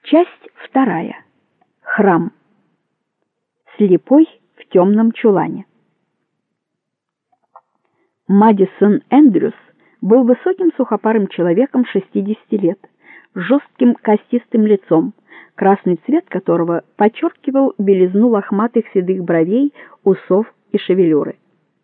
Часть вторая. Храм. Слепой в темном чулане. Мэдисон Эндрюс был высоким сухопарым человеком 60 лет, с жестким костистым лицом, красный цвет которого подчеркивал белизну лохматых седых бровей, усов и шевелюры.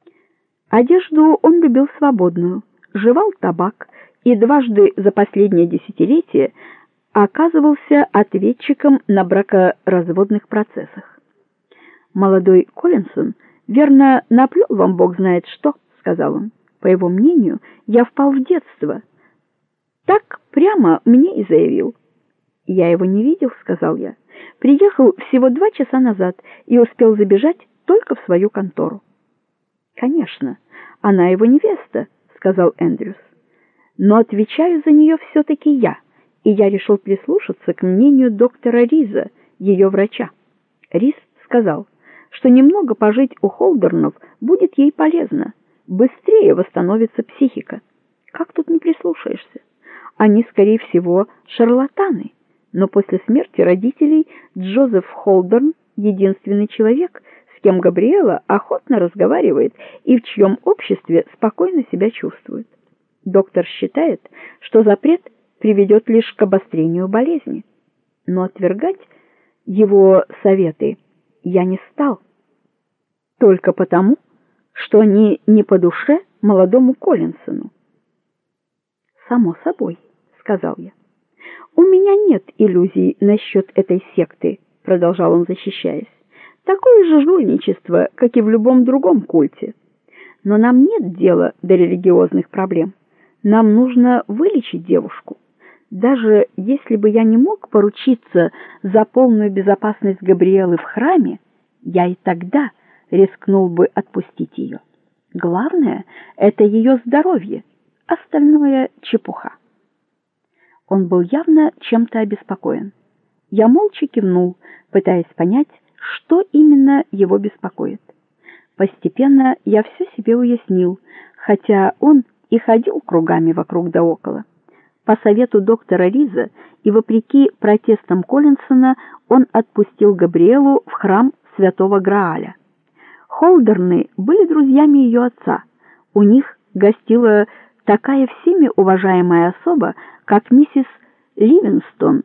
Одежду он любил свободную, жевал табак и дважды за последнее десятилетие оказывался ответчиком на бракоразводных процессах. Молодой Коллинсон верно наплел вам бог знает что, сказал он. По его мнению, я впал в детство. Так прямо мне и заявил. Я его не видел, сказал я. Приехал всего 2 часа назад и успел забежать только в свою контору. Конечно, она его невеста, сказал Эндрюс. Но отвечаю за нее все-таки я. И я решил прислушаться к мнению доктора Риза, ее врача. Риз сказал, что немного пожить у Холдернов будет ей полезно, быстрее восстановится психика. Как тут не прислушаешься? Они, скорее всего, шарлатаны, но после смерти родителей Джозеф Холдерн единственный человек, с кем Габриэла охотно разговаривает и в чьем обществе спокойно себя чувствует. Доктор считает, что запрет приведет лишь к обострению болезни. Но отвергать его советы я не стал. Только потому, что они не по душе молодому Коллинсону. Само собой, сказал я. У меня нет иллюзий насчет этой секты, продолжал он, защищаясь. Такое же жульничество, как и в любом другом культе. Но нам нет дела до религиозных проблем. Нам нужно вылечить девушку. Даже если бы я не мог поручиться за полную безопасность Габриэлы в храме, я и тогда рискнул бы отпустить ее. Главное — это ее здоровье, остальное — чепуха. Он был явно чем-то обеспокоен. Я молча кивнул, пытаясь понять, что именно его беспокоит. Постепенно я все себе уяснил, хотя он и ходил кругами вокруг да около. По совету доктора Риза и вопреки протестам Коллинсона он отпустил Габриэлу в храм Святого Грааля. Холдерны были друзьями ее отца. У них гостила такая всеми уважаемая особа, как миссис Ливинстон.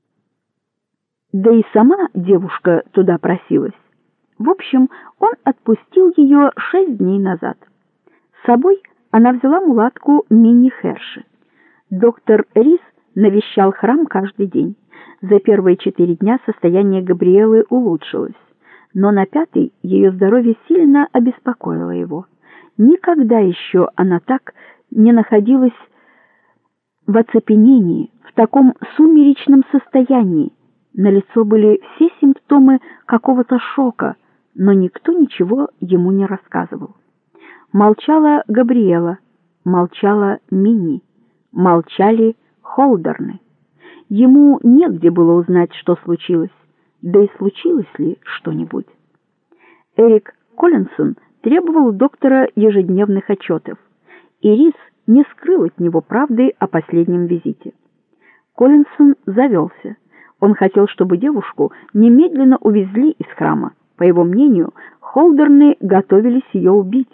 Да и сама девушка туда просилась. В общем, он отпустил ее 6 дней назад. С собой она взяла мулатку Минни Херши. Доктор Риз навещал храм каждый день. За первые 4 дня состояние Габриэлы улучшилось, но на 5-й ее здоровье сильно обеспокоило его. Никогда еще она так не находилась в оцепенении, в таком сумеречном состоянии. На лицо были все симптомы какого-то шока, но никто ничего ему не рассказывал. Молчала Габриэла, молчала Минни. Молчали Холдерны. Ему негде было узнать, что случилось, да и случилось ли что-нибудь. Эрик Коллинсон требовал у доктора ежедневных отчетов, и Риз не скрыл от него правды о последнем визите. Коллинсон завелся. Он хотел, чтобы девушку немедленно увезли из храма. По его мнению, Холдерны готовились ее убить.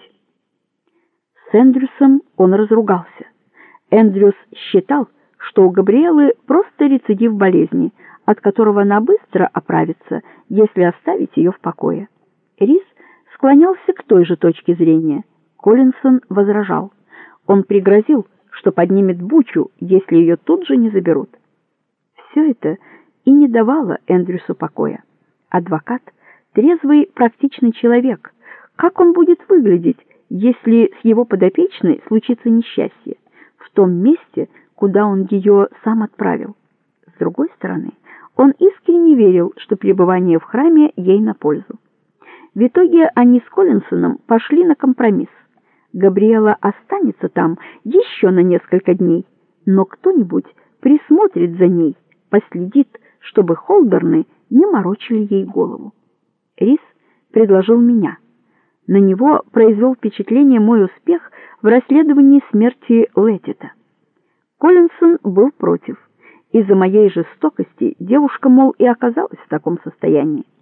С Эндрюсом он разругался. Эндрюс считал, что у Габриэлы просто рецидив болезни, от которого она быстро оправится, если оставить ее в покое. Риз склонялся к той же точке зрения. Коллинсон возражал. Он пригрозил, что поднимет бучу, если ее тут же не заберут. Все это и не давало Эндрюсу покоя. Адвокат — трезвый, практичный человек. Как он будет выглядеть, если с его подопечной случится несчастье в том месте, куда он ее сам отправил? С другой стороны, он искренне верил, что пребывание в храме ей на пользу. В итоге они с Коллинсоном пошли на компромисс. Габриэла останется там еще на несколько дней, но кто-нибудь присмотрит за ней, последит, чтобы Холдерны не морочили ей голову. Риз предложил меня. На него произвел впечатление мой успех в расследовании смерти Леттита. Коллинсон был против, Из-за моей жестокости девушка, мол, и оказалась в таком состоянии.